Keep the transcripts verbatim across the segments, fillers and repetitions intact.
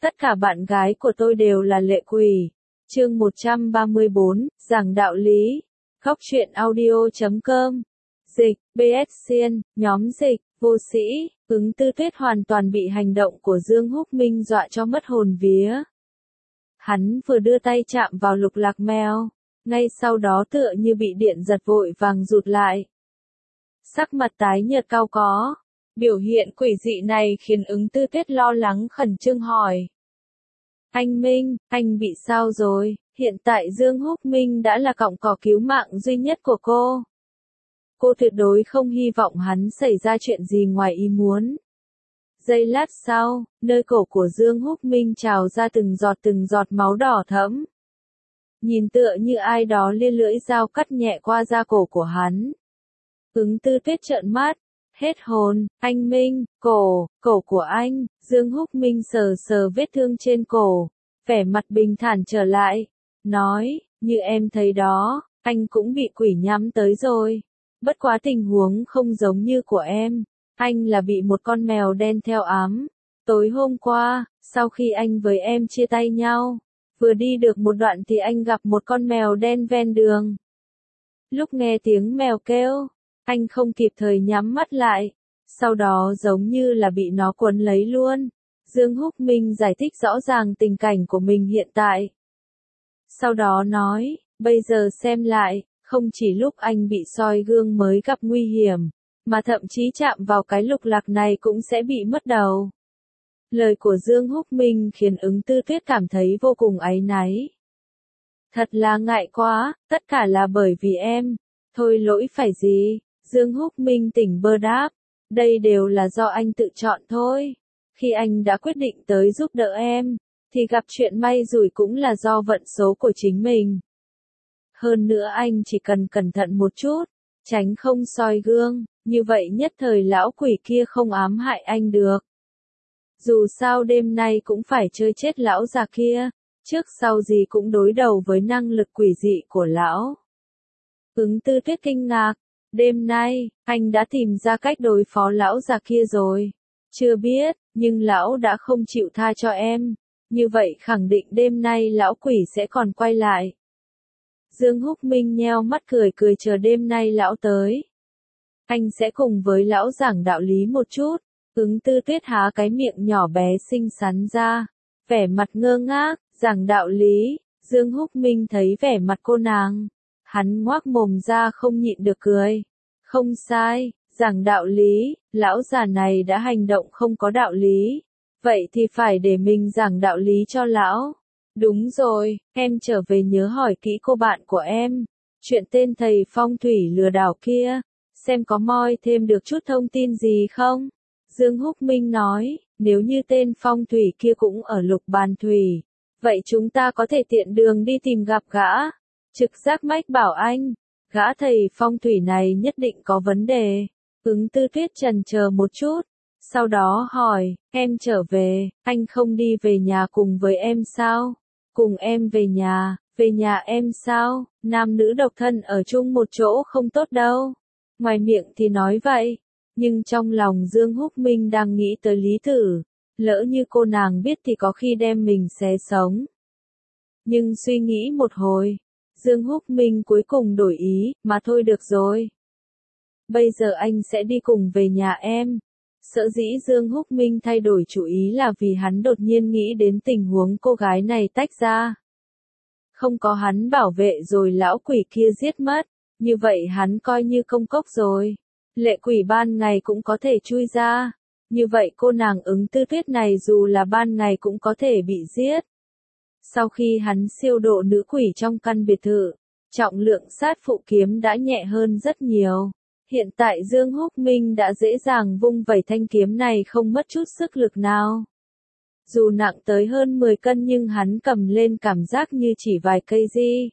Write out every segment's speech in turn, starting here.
tất cả bạn gái của tôi đều là lệ quỷ. Chương một trăm ba mươi bốn, giảng đạo lý. Góc truyện audio chấm com. Dịch, bê ét Xiên, nhóm dịch, vô sĩ, Ứng Tư Tuyết hoàn toàn bị hành động của Dương Húc Minh dọa cho mất hồn vía. Hắn vừa đưa tay chạm vào lục lạc mèo, ngay sau đó tựa như bị điện giật vội vàng rụt lại. Sắc mặt tái nhợt cau có, biểu hiện quỷ dị này khiến Ứng Tư Tuyết lo lắng khẩn trương hỏi. Anh Minh, anh bị sao rồi? Hiện tại Dương Húc Minh đã là cọng cỏ cứu mạng duy nhất của cô. Cô tuyệt đối không hy vọng hắn xảy ra chuyện gì ngoài ý muốn. Giây lát sau, nơi cổ của Dương Húc Minh trào ra từng giọt từng giọt máu đỏ thẫm. Nhìn tựa như ai đó lia lưỡi dao cắt nhẹ qua da cổ của hắn. Ứng Tư Tuyết trợn mắt, hết hồn. Anh Minh, cổ, cổ của anh. Dương Húc Minh sờ sờ vết thương trên cổ, vẻ mặt bình thản trở lại, nói, như em thấy đó, anh cũng bị quỷ nhắm tới rồi. Bất quá tình huống không giống như của em, anh là bị một con mèo đen theo ám. Tối hôm qua, sau khi anh với em chia tay nhau, vừa đi được một đoạn thì anh gặp một con mèo đen ven đường. Lúc nghe tiếng mèo kêu, anh không kịp thời nhắm mắt lại, sau đó giống như là bị nó cuốn lấy luôn. Dương Húc Minh giải thích rõ ràng tình cảnh của mình hiện tại. Sau đó nói, bây giờ xem lại, không chỉ lúc anh bị soi gương mới gặp nguy hiểm, mà thậm chí chạm vào cái lục lạc này cũng sẽ bị mất đầu. Lời của Dương Húc Minh khiến Ứng Tư Tuyết cảm thấy vô cùng áy náy. Thật là ngại quá, tất cả là bởi vì em. Thôi lỗi phải gì? Dương Húc Minh tỉnh bơ đáp. Đây đều là do anh tự chọn thôi. Khi anh đã quyết định tới giúp đỡ em, thì gặp chuyện may rủi cũng là do vận số của chính mình. Hơn nữa anh chỉ cần cẩn thận một chút, tránh không soi gương, như vậy nhất thời lão quỷ kia không ám hại anh được. Dù sao đêm nay cũng phải chơi chết lão già kia, trước sau gì cũng đối đầu với năng lực quỷ dị của lão. Ứng Tư Tuyết kinh ngạc, đêm nay, anh đã tìm ra cách đối phó lão già kia rồi. Chưa biết, nhưng lão đã không chịu tha cho em, như vậy khẳng định đêm nay lão quỷ sẽ còn quay lại. Dương Húc Minh nheo mắt cười cười chờ đêm nay lão tới. Anh sẽ cùng với lão giảng đạo lý một chút. Ứng Tư Tuyết há cái miệng nhỏ bé xinh xắn ra, vẻ mặt ngơ ngác, giảng đạo lý. Dương Húc Minh thấy vẻ mặt cô nàng, hắn ngoác mồm ra không nhịn được cười. Không sai, giảng đạo lý, lão già này đã hành động không có đạo lý, vậy thì phải để mình giảng đạo lý cho lão. Đúng rồi, em trở về nhớ hỏi kỹ cô bạn của em, chuyện tên thầy phong thủy lừa đảo kia, xem có moi thêm được chút thông tin gì không? Dương Húc Minh nói, nếu như tên phong thủy kia cũng ở lục bàn thủy, vậy chúng ta có thể tiện đường đi tìm gặp gã. Trực giác mách bảo anh, gã thầy phong thủy này nhất định có vấn đề. Ứng Tư Tuyết chần chờ một chút, sau đó hỏi, em trở về, anh không đi về nhà cùng với em sao? Cùng em về nhà, về nhà em sao? Nam nữ độc thân ở chung một chỗ không tốt đâu. Ngoài miệng thì nói vậy, nhưng trong lòng Dương Húc Minh đang nghĩ tới Lý Tử, lỡ như cô nàng biết thì có khi đem mình xé sống. Nhưng suy nghĩ một hồi, Dương Húc Minh cuối cùng đổi ý, mà thôi được rồi. Bây giờ anh sẽ đi cùng về nhà em. Sở dĩ Dương Húc Minh thay đổi chủ ý là vì hắn đột nhiên nghĩ đến tình huống cô gái này tách ra. Không có hắn bảo vệ rồi lão quỷ kia giết mất, như vậy hắn coi như công cốc rồi. Lệ quỷ ban ngày cũng có thể chui ra, như vậy cô nàng Ứng Tư Tuyết này dù là ban ngày cũng có thể bị giết. Sau khi hắn siêu độ nữ quỷ trong căn biệt thự, trọng lượng sát phụ kiếm đã nhẹ hơn rất nhiều. Hiện tại Dương Húc Minh đã dễ dàng vung vẩy thanh kiếm này không mất chút sức lực nào. Dù nặng tới hơn mười cân nhưng hắn cầm lên cảm giác như chỉ vài cây di.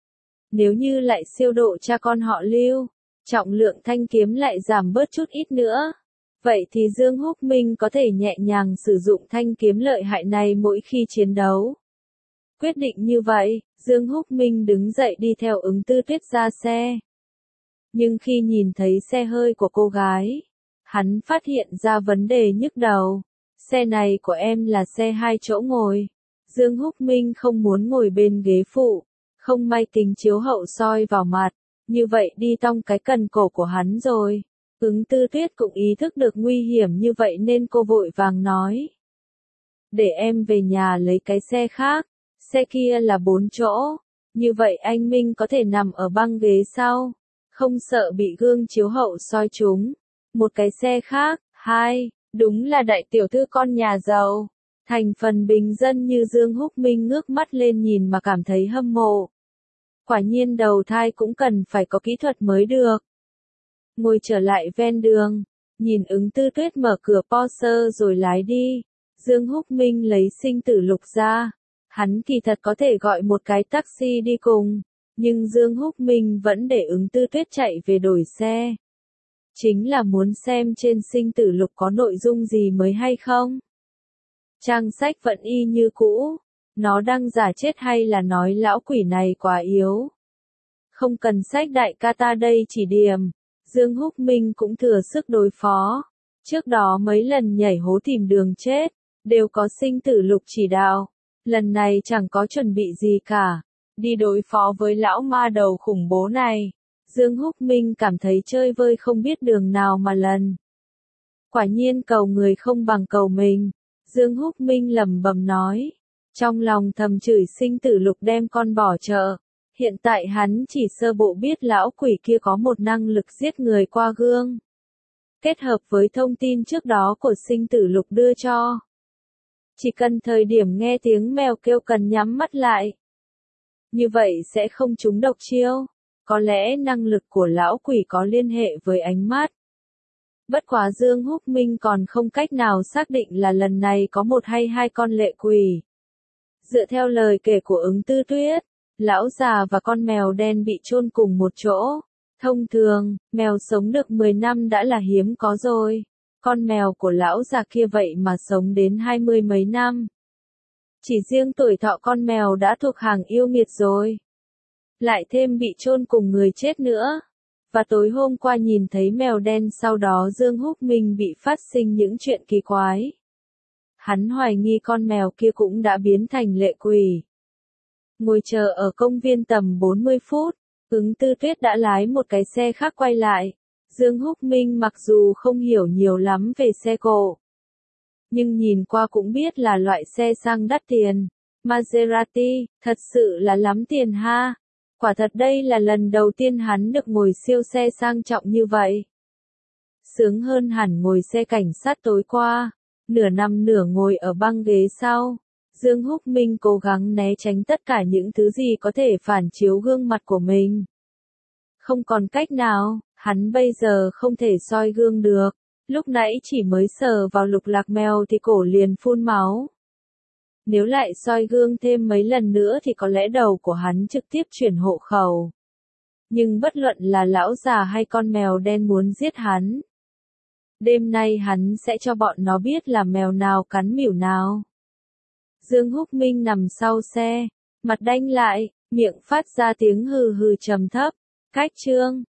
Nếu như lại siêu độ cha con họ Lưu, trọng lượng thanh kiếm lại giảm bớt chút ít nữa. Vậy thì Dương Húc Minh có thể nhẹ nhàng sử dụng thanh kiếm lợi hại này mỗi khi chiến đấu. Quyết định như vậy, Dương Húc Minh đứng dậy đi theo Ứng Tư Tuyết ra xe. Nhưng khi nhìn thấy xe hơi của cô gái, hắn phát hiện ra vấn đề nhức đầu. Xe này của em là xe hai chỗ ngồi. Dương Húc Minh không muốn ngồi bên ghế phụ. Không may kính chiếu hậu soi vào mặt. Như vậy đi tong cái cần cổ của hắn rồi. Ứng Tư Tuyết cũng ý thức được nguy hiểm như vậy nên cô vội vàng nói. Để em về nhà lấy cái xe khác. Xe kia là bốn chỗ. Như vậy anh Minh có thể nằm ở băng ghế sau. Không sợ bị gương chiếu hậu soi trúng. Một cái xe khác. Hai. Đúng là đại tiểu thư con nhà giàu. Thành phần bình dân như Dương Húc Minh ngước mắt lên nhìn mà cảm thấy hâm mộ. Quả nhiên đầu thai cũng cần phải có kỹ thuật mới được. Ngồi trở lại ven đường, nhìn Ứng Tư Tuyết mở cửa Porsche rồi lái đi. Dương Húc Minh lấy sinh tử lục ra. Hắn kỳ thật có thể gọi một cái taxi đi cùng, nhưng Dương Húc Minh vẫn để Ứng Tư Tuyết chạy về đổi xe. Chính là muốn xem trên sinh tử lục có nội dung gì mới hay không. Trang sách vẫn y như cũ. Nó đang giả chết hay là nói lão quỷ này quá yếu. Không cần sách đại ca ta đây chỉ điểm. Dương Húc Minh cũng thừa sức đối phó. Trước đó mấy lần nhảy hố tìm đường chết, đều có sinh tử lục chỉ đạo. Lần này chẳng có chuẩn bị gì cả. Đi đối phó với lão ma đầu khủng bố này. Dương Húc Minh cảm thấy chơi vơi không biết đường nào mà lần. Quả nhiên cầu người không bằng cầu mình. Dương Húc Minh lẩm bẩm nói. Trong lòng thầm chửi sinh tử lục đem con bỏ chợ. Hiện tại hắn chỉ sơ bộ biết lão quỷ kia có một năng lực giết người qua gương. Kết hợp với thông tin trước đó của sinh tử lục đưa cho. Chỉ cần thời điểm nghe tiếng mèo kêu cần nhắm mắt lại. Như vậy sẽ không trúng độc chiêu. Có lẽ năng lực của lão quỷ có liên hệ với ánh mắt. Bất quá Dương Húc Minh còn không cách nào xác định là lần này có một hay hai con lệ quỷ. Dựa theo lời kể của Ứng Tư Tuyết, lão già và con mèo đen bị chôn cùng một chỗ. Thông thường, mèo sống được mười năm đã là hiếm có rồi. Con mèo của lão già kia vậy mà sống đến hai mươi mấy năm. Chỉ riêng tuổi thọ con mèo đã thuộc hàng yêu nghiệt rồi. Lại thêm bị chôn cùng người chết nữa. Và tối hôm qua nhìn thấy mèo đen sau đó Dương Húc Minh bị phát sinh những chuyện kỳ quái. Hắn hoài nghi con mèo kia cũng đã biến thành lệ quỷ. Ngồi chờ ở công viên tầm bốn mươi phút, Ứng Tư Tuyết đã lái một cái xe khác quay lại. Dương Húc Minh mặc dù không hiểu nhiều lắm về xe cộ, nhưng nhìn qua cũng biết là loại xe sang đắt tiền. Maserati, thật sự là lắm tiền ha. Quả thật đây là lần đầu tiên hắn được ngồi siêu xe sang trọng như vậy. Sướng hơn hẳn ngồi xe cảnh sát tối qua. Nửa nằm nửa ngồi ở băng ghế sau. Dương Húc Minh cố gắng né tránh tất cả những thứ gì có thể phản chiếu gương mặt của mình. Không còn cách nào, hắn bây giờ không thể soi gương được. Lúc nãy chỉ mới sờ vào lục lạc mèo thì cổ liền phun máu. Nếu lại soi gương thêm mấy lần nữa thì có lẽ đầu của hắn trực tiếp chuyển hộ khẩu. Nhưng bất luận là lão già hay con mèo đen muốn giết hắn. Đêm nay hắn sẽ cho bọn nó biết là mèo nào cắn mỉu nào. Dương Húc Minh nằm sau xe, mặt đanh lại, miệng phát ra tiếng hừ hừ trầm thấp. Cách chương